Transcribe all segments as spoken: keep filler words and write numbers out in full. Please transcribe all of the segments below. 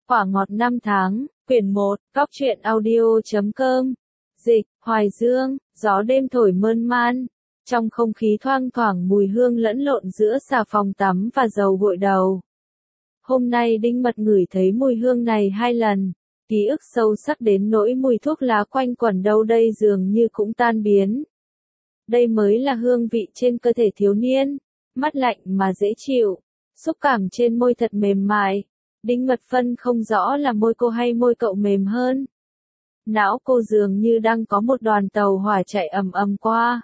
Quả ngọt năm tháng, quyển một, Góc truyện audio.com. Dịch, Hoài Dương, gió đêm thổi mơn man. Trong không khí thoang thoảng mùi hương lẫn lộn giữa xà phòng tắm và dầu gội đầu. Hôm nay Đinh Mật ngửi thấy mùi hương này hai lần. Ký ức sâu sắc đến nỗi mùi thuốc lá quanh quẩn đâu đây dường như cũng tan biến. Đây mới là hương vị trên cơ thể thiếu niên, mát lạnh mà dễ chịu, xúc cảm trên môi thật mềm mại. Đinh Mật phân không rõ là môi cô hay môi cậu mềm hơn. Não cô dường như đang có một đoàn tàu hỏa chạy ầm ầm qua.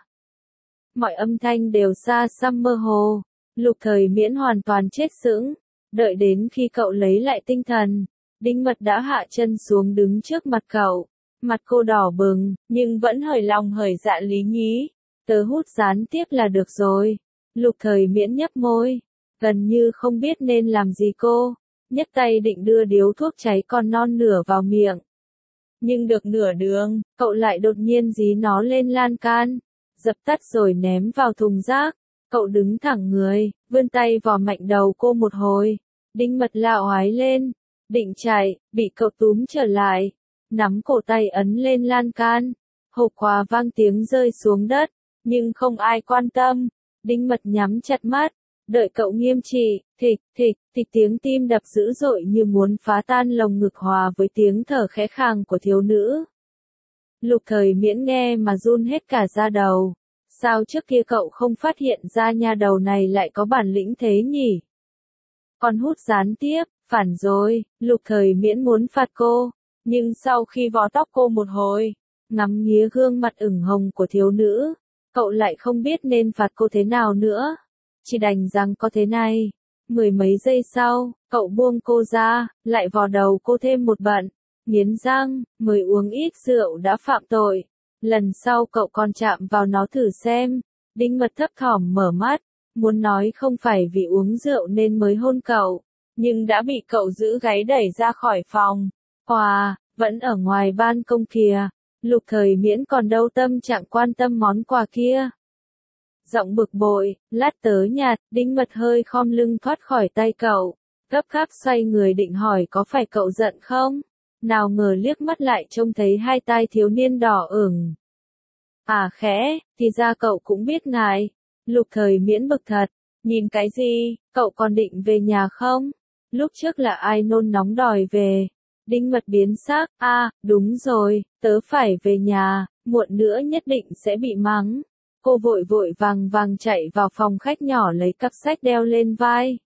Mọi âm thanh đều xa xăm mơ hồ. Lục Thời Miễn hoàn toàn chết sững. Đợi đến khi cậu lấy lại tinh thần, Đinh Mật đã hạ chân xuống đứng trước mặt cậu. Mặt cô đỏ bừng, nhưng vẫn hởi lòng hởi dạ lý nhí. Tớ hút gián tiếp là được rồi. Lục Thời Miễn nhấp môi, gần như không biết nên làm gì cô. Nhấc tay định đưa điếu thuốc cháy còn non nửa vào miệng. Nhưng được nửa đường, cậu lại đột nhiên dí nó lên lan can, dập tắt rồi ném vào thùng rác. Cậu đứng thẳng người, vươn tay vò mạnh đầu cô một hồi. Đinh Mật la oái lên, định chạy, bị cậu túm trở lại, nắm cổ tay ấn lên lan can. Hộp quà vang tiếng rơi xuống đất, nhưng không ai quan tâm. Đinh Mật nhắm chặt mắt, đợi cậu nghiêm trị. Thịch, thịch, thịch tiếng tim đập dữ dội như muốn phá tan lồng ngực hòa với tiếng thở khẽ khàng của thiếu nữ. Lục Thời Miễn nghe mà run hết cả da đầu. Sao trước kia cậu không phát hiện ra nha đầu này lại có bản lĩnh thế nhỉ? Còn hút gián tiếp, phản rồi. Lục Thời Miễn muốn phạt cô, nhưng sau khi vò tóc cô một hồi, ngắm nghía gương mặt ửng hồng của thiếu nữ, cậu lại không biết nên phạt cô thế nào nữa. Chỉ đành rằng có thế này. Mười mấy giây sau, cậu buông cô ra, lại vò đầu cô thêm một bận. Nghiến răng, mới uống ít rượu đã phạm tội. Lần sau cậu còn chạm vào nó thử xem. Đinh Mật thấp thỏm mở mắt, muốn nói không phải vì uống rượu nên mới hôn cậu, nhưng đã bị cậu giữ gáy đẩy ra khỏi phòng. Quà, vẫn ở ngoài ban công kìa. Lục Thời Miễn còn đâu tâm trạng quan tâm món quà kia. Giọng bực bội, lát tớ nhạt. Đinh Mật hơi khom lưng thoát khỏi tay cậu, gấp gáp xoay người định hỏi có phải cậu giận không? Nào ngờ liếc mắt lại trông thấy hai tai thiếu niên đỏ ửng. À khẽ, thì ra cậu cũng biết ngại. Lục Thời Miễn bực thật, nhìn cái gì, cậu còn định về nhà không? Lúc trước là ai nôn nóng đòi về? Đinh Mật biến sắc, a, à, đúng rồi, tớ phải về nhà, muộn nữa nhất định sẽ bị mắng. Cô vội vội vàng vàng chạy vào phòng khách nhỏ lấy cặp sách đeo lên vai.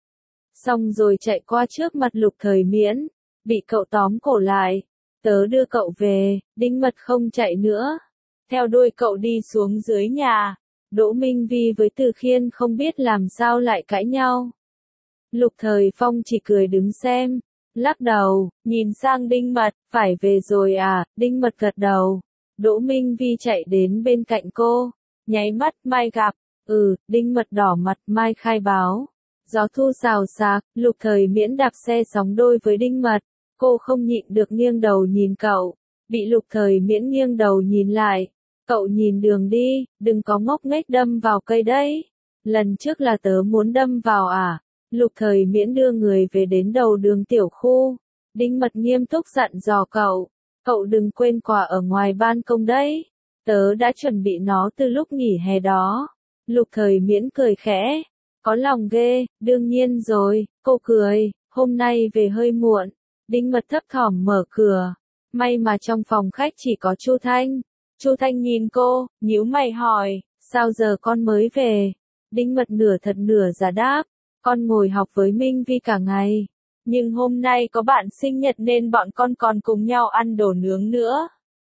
Xong rồi chạy qua trước mặt Lục Thời Miễn, bị cậu tóm cổ lại. Tớ đưa cậu về. Đinh Mật không chạy nữa, theo đuôi cậu đi xuống dưới nhà. Đỗ Minh Vi với Từ Khiên không biết làm sao lại cãi nhau. Lục Thời Phong chỉ cười đứng xem, lắc đầu, nhìn sang Đinh Mật, phải về rồi à? Đinh Mật gật đầu. Đỗ Minh Vi chạy đến bên cạnh cô, nháy mắt, mai gặp. Ừ, Đinh Mật đỏ mặt, mai khai báo. Gió thu xào xạc, Lục Thời Miễn đạp xe sóng đôi với Đinh Mật. Cô không nhịn được nghiêng đầu nhìn cậu, bị Lục Thời Miễn nghiêng đầu nhìn lại. Cậu nhìn đường đi, đừng có ngốc nghếch đâm vào cây đấy. Lần trước là tớ muốn đâm vào à? Lục Thời Miễn đưa người về đến đầu đường tiểu khu. Đinh Mật nghiêm túc dặn dò cậu, cậu đừng quên quà ở ngoài ban công đấy. Tớ đã chuẩn bị nó từ lúc nghỉ hè đó. Lục Thời Miễn cười khẽ, có lòng ghê, đương nhiên rồi. Cô cười, hôm nay về hơi muộn. Đinh Mật thấp thỏm mở cửa, may mà trong phòng khách chỉ có Chu Thanh. Chu Thanh nhìn cô, nhíu mày hỏi, sao giờ con mới về? Đinh Mật nửa thật nửa giả đáp, con ngồi học với Minh Vi cả ngày, nhưng hôm nay có bạn sinh nhật nên bọn con còn cùng nhau ăn đồ nướng nữa.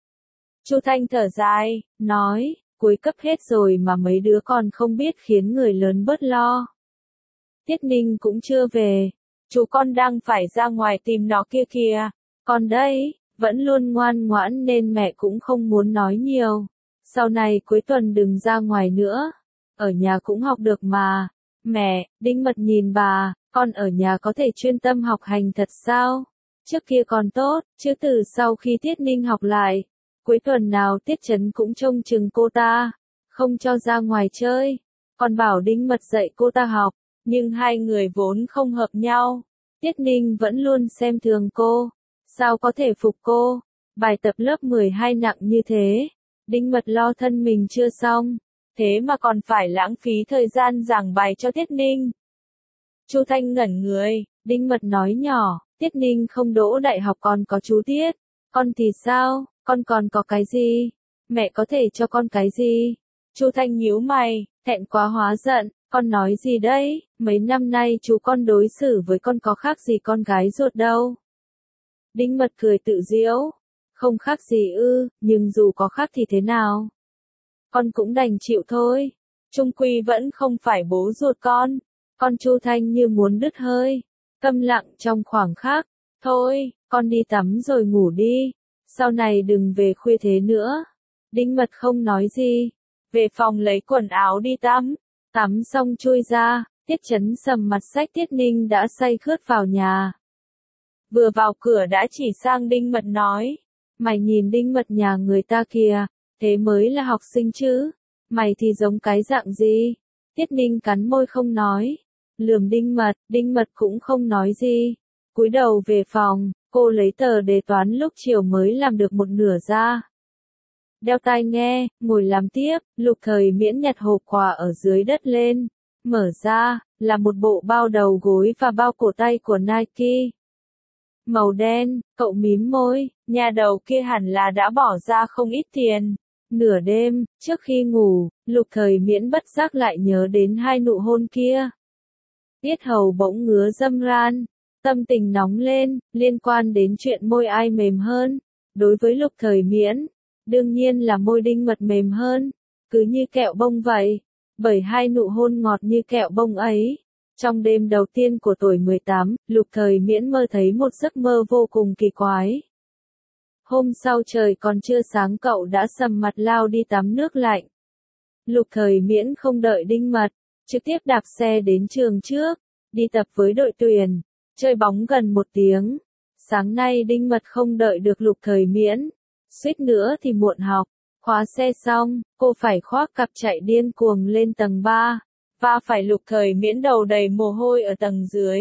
Chu Thanh thở dài, nói, cuối cấp hết rồi mà mấy đứa còn không biết khiến người lớn bớt lo. Tiết Ninh cũng chưa về, chú con đang phải ra ngoài tìm nó kia kìa. Con đây, vẫn luôn ngoan ngoãn nên mẹ cũng không muốn nói nhiều. Sau này cuối tuần đừng ra ngoài nữa, ở nhà cũng học được mà. Mẹ, Đinh Mật nhìn bà, con ở nhà có thể chuyên tâm học hành thật sao? Trước kia còn tốt, chứ từ sau khi Tiết Ninh học lại, cuối tuần nào Tiết Chấn cũng trông chừng cô ta, không cho ra ngoài chơi. Còn bảo Đinh Mật dạy cô ta học, nhưng hai người vốn không hợp nhau. Tiết Ninh vẫn luôn xem thường cô. Sao có thể phục cô? Bài tập lớp mười hai nặng như thế. Đinh Mật lo thân mình chưa xong. Thế mà còn phải lãng phí thời gian giảng bài cho Tiết Ninh. Chu Thanh ngẩn người, Đinh Mật nói nhỏ, Tiết Ninh không đỗ đại học còn có chú Tiết. Con thì sao, con còn có cái gì? Mẹ có thể cho con cái gì? Chu Thanh nhíu mày, thẹn quá hóa giận, con nói gì đấy? Mấy năm nay chú con đối xử với con có khác gì con gái ruột đâu. Đinh Mật cười tự giễu, không khác gì ư, nhưng dù có khác thì thế nào? Con cũng đành chịu thôi, chung quy vẫn không phải bố ruột con. Con Chu Thanh như muốn đứt hơi, câm lặng trong khoảng khắc. Thôi, con đi tắm rồi ngủ đi, sau này đừng về khuya thế nữa. Đinh Mật không nói gì, về phòng lấy quần áo đi tắm. Tắm xong chui ra, Tiết Chấn sầm mặt xách Tiết Ninh đã say khướt vào nhà. Vừa vào cửa đã chỉ sang Đinh Mật nói, mày nhìn Đinh Mật nhà người ta kìa, thế mới là học sinh chứ, mày thì giống cái dạng gì? Tiết Ninh cắn môi không nói, lườm Đinh Mật, Đinh Mật cũng không nói gì. Cúi đầu về phòng, cô lấy tờ đề toán lúc chiều mới làm được một nửa ra. Đeo tai nghe, ngồi làm tiếp, Lục Thời Miễn nhặt hộp quà ở dưới đất lên. Mở ra, là một bộ bao đầu gối và bao cổ tay của Nike. Màu đen, cậu mím môi, nhà đầu kia hẳn là đã bỏ ra không ít tiền. Nửa đêm, trước khi ngủ, Lục Thời Miễn bất giác lại nhớ đến hai nụ hôn kia. Yết hầu bỗng ngứa râm ran, tâm tình nóng lên, liên quan đến chuyện môi ai mềm hơn. Đối với Lục Thời Miễn, đương nhiên là môi Đinh Mật mềm hơn, cứ như kẹo bông vậy, bởi hai nụ hôn ngọt như kẹo bông ấy. Trong đêm đầu tiên của tuổi mười tám, Lục Thời Miễn mơ thấy một giấc mơ vô cùng kỳ quái. Hôm sau trời còn chưa sáng cậu đã sầm mặt lao đi tắm nước lạnh. Lục Thời Miễn không đợi Đinh Mật, trực tiếp đạp xe đến trường trước, đi tập với đội tuyển, chơi bóng gần một tiếng. Sáng nay Đinh Mật không đợi được Lục Thời Miễn, suýt nữa thì muộn học. Khóa xe xong, cô phải khoác cặp chạy điên cuồng lên tầng ba, và phải Lục Thời Miễn đầu đầy mồ hôi ở tầng dưới.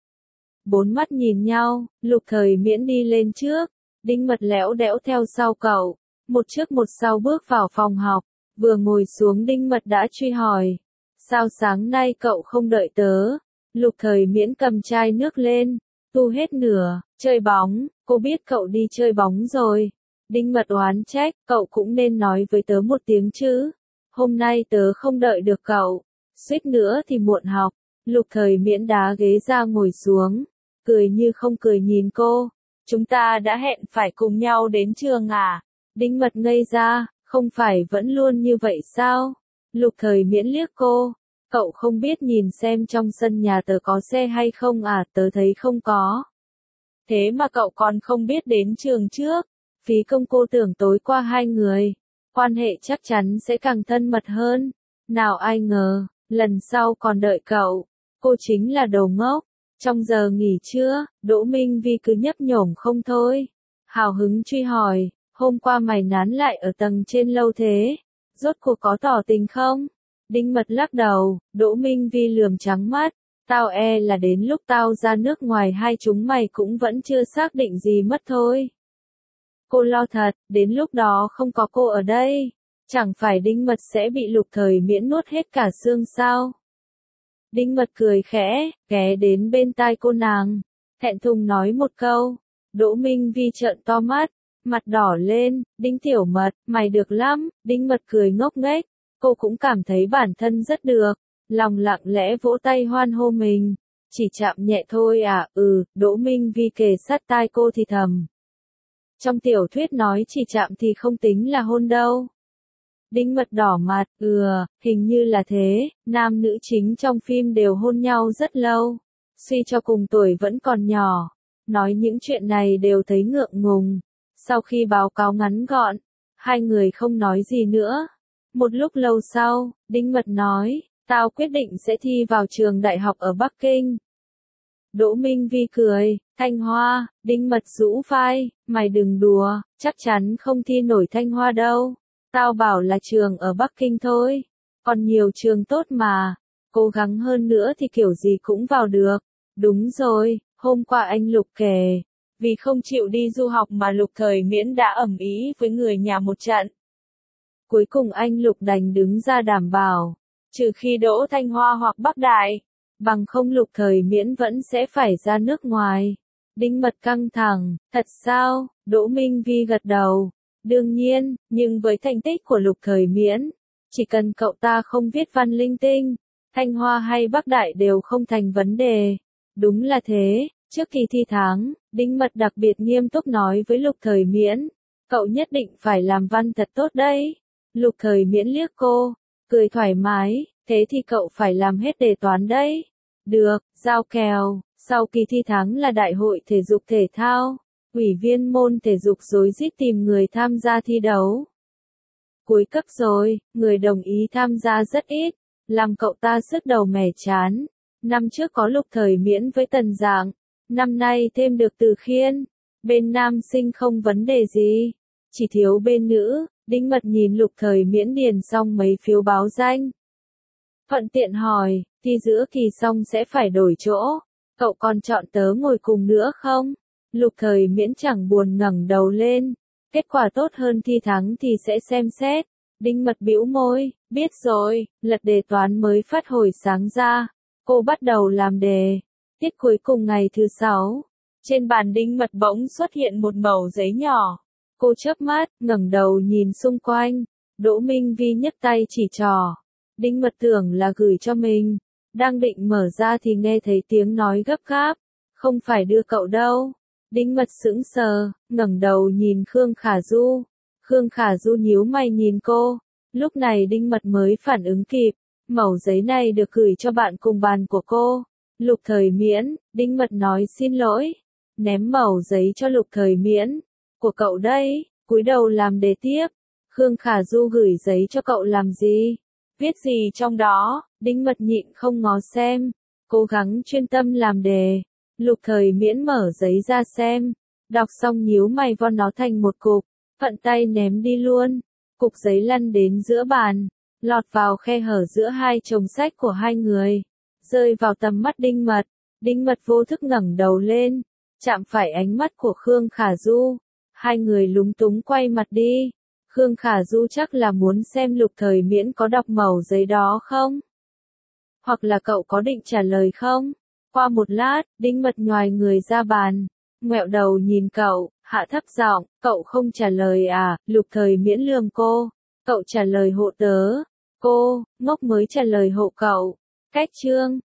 Bốn mắt nhìn nhau, Lục Thời Miễn đi lên trước, Đinh Mật lẽo đẽo theo sau cậu, một trước một sau bước vào phòng học, vừa ngồi xuống Đinh Mật đã truy hỏi, sao sáng nay cậu không đợi tớ? Lục Thời Miễn cầm chai nước lên, tu hết nửa, chơi bóng, cô biết cậu đi chơi bóng rồi. Đinh Mật oán trách, cậu cũng nên nói với tớ một tiếng chứ. Hôm nay tớ không đợi được cậu, suýt nữa thì muộn học. Lục Thời Miễn đá ghế ra ngồi xuống, cười như không cười nhìn cô. Chúng ta đã hẹn phải cùng nhau đến trường à? Đinh Mật ngây ra, không phải vẫn luôn như vậy sao? Lục Thời Miễn liếc cô, cậu không biết nhìn xem trong sân nhà tớ có xe hay không à? Tớ thấy không có. Thế mà cậu còn không biết đến trường trước. Phí công. Cô tưởng tối qua hai người, quan hệ chắc chắn sẽ càng thân mật hơn. Nào ai ngờ, lần sau còn đợi cậu. Cô chính là đồ ngốc. Trong giờ nghỉ trưa, Đỗ Minh Vi cứ nhấp nhổm không thôi. Hào hứng truy hỏi, hôm qua mày nán lại ở tầng trên lâu thế, rốt cuộc có tỏ tình không? Đinh Mật lắc đầu, Đỗ Minh Vi lườm trắng mắt, tao e là đến lúc tao ra nước ngoài hai chúng mày cũng vẫn chưa xác định gì mất thôi. Cô lo thật, đến lúc đó không có cô ở đây, chẳng phải Đinh Mật sẽ bị Lục Thời Miễn nuốt hết cả xương sao? Đinh Mật cười khẽ, ghé đến bên tai cô nàng, thẹn thùng nói một câu. Đỗ Minh Vi trợn to mắt, mặt đỏ lên, Đinh Tiểu Mật, mày được lắm. Đinh Mật cười ngốc nghếch, cô cũng cảm thấy bản thân rất được, lòng lặng lẽ vỗ tay hoan hô mình. Chỉ chạm nhẹ thôi à? Ừ. Đỗ Minh Vi kề sát tai cô thì thầm. Trong tiểu thuyết nói chỉ chạm thì không tính là hôn đâu. Đinh Mật đỏ mặt, ừ, hình như là thế, nam nữ chính trong phim đều hôn nhau rất lâu. Suy cho cùng tuổi vẫn còn nhỏ, nói những chuyện này đều thấy ngượng ngùng. Sau khi báo cáo ngắn gọn, hai người không nói gì nữa. Một lúc lâu sau, Đinh Mật nói, tao quyết định sẽ thi vào trường đại học ở Bắc Kinh. Đỗ Minh Vi cười, Thanh Hoa. Đinh Mật rũ vai, mày đừng đùa, chắc chắn không thi nổi Thanh Hoa đâu. Tao bảo là trường ở Bắc Kinh thôi, còn nhiều trường tốt mà, cố gắng hơn nữa thì kiểu gì cũng vào được. Đúng rồi, Hôm qua anh Lục kể, vì không chịu đi du học mà Lục Thời Miễn đã ầm ĩ với người nhà một trận. Cuối cùng anh Lục đành đứng ra đảm bảo, trừ khi đỗ Thanh Hoa hoặc Bắc Đại, bằng không Lục Thời Miễn vẫn sẽ phải ra nước ngoài. Đinh Mật căng thẳng, thật sao? Đỗ Minh Vi gật đầu. Đương nhiên, nhưng với thành tích của Lục Thời Miễn, chỉ cần cậu ta không viết văn linh tinh, Thanh Hoa hay Bắc Đại đều không thành vấn đề. Đúng là thế, trước kỳ thi tháng, Đinh Mật đặc biệt nghiêm túc nói với Lục Thời Miễn, cậu nhất định phải làm văn thật tốt đấy. Lục Thời Miễn liếc cô, cười thoải mái, thế thì cậu phải làm hết đề toán đấy. Được, giao kèo, sau kỳ thi tháng là đại hội thể dục thể thao, ủy viên môn thể dục rối rít tìm người tham gia thi đấu. Cuối cấp rồi, người đồng ý tham gia rất ít, làm cậu ta sức đầu mẻ chán. Năm trước có Lục Thời Miễn với Tần Dạng, năm nay thêm được Từ Khiên. Bên nam sinh không vấn đề gì, chỉ thiếu bên nữ. Đinh Mật nhìn Lục Thời Miễn điền xong mấy phiếu báo danh. Thuận tiện hỏi, thi giữa kỳ xong sẽ phải đổi chỗ, cậu còn chọn tớ ngồi cùng nữa không? Lục Thời Miễn chẳng buồn ngẩng đầu lên, kết quả tốt hơn thi thắng thì sẽ xem xét. Đinh Mật bĩu môi, biết rồi, lật đề toán mới phát hồi sáng ra. Cô bắt đầu làm đề. Tiết cuối cùng ngày thứ sáu, trên bàn Đinh Mật bỗng xuất hiện một mẩu giấy nhỏ. Cô chớp mắt, ngẩng đầu nhìn xung quanh. Đỗ Minh Vi nhấc tay chỉ trỏ. Đinh Mật tưởng là gửi cho mình. Đang định mở ra thì nghe thấy tiếng nói gấp gáp. Không phải đưa cậu đâu. Đinh Mật sững sờ, ngẩng đầu nhìn Khương Khả Du. Khương Khả Du nhíu mày nhìn cô. Lúc này Đinh Mật mới phản ứng kịp. Mẩu giấy này được gửi cho bạn cùng bàn của cô. Lục Thời Miễn. Đinh Mật nói xin lỗi. Ném mẩu giấy cho Lục Thời Miễn. Của cậu đây, cúi đầu làm đề tiếp. Khương Khả Du gửi giấy cho cậu làm gì? Viết gì trong đó? Đinh Mật nhịn không ngó xem. Cố gắng chuyên tâm làm đề. Lục Thời Miễn mở giấy ra xem. Đọc xong nhíu mày von nó thành một cục. Phận tay ném đi luôn. Cục giấy lăn đến giữa bàn. Lọt vào khe hở giữa hai chồng sách của hai người. Rơi vào tầm mắt Đinh Mật. Đinh Mật vô thức ngẩng đầu lên. Chạm phải ánh mắt của Khương Khả Du. Hai người lúng túng quay mặt đi. Khương Khả Du chắc là muốn xem Lục Thời Miễn có đọc mẩu giấy đó không? Hoặc là cậu có định trả lời không? Qua một lát, Đinh Mật nhoài người ra bàn. Ngoẹo đầu nhìn cậu, hạ thấp giọng, cậu không trả lời à? Lục Thời Miễn lườm cô. Cậu trả lời hộ tớ. Cô, ngốc mới trả lời hộ cậu. Cách chương.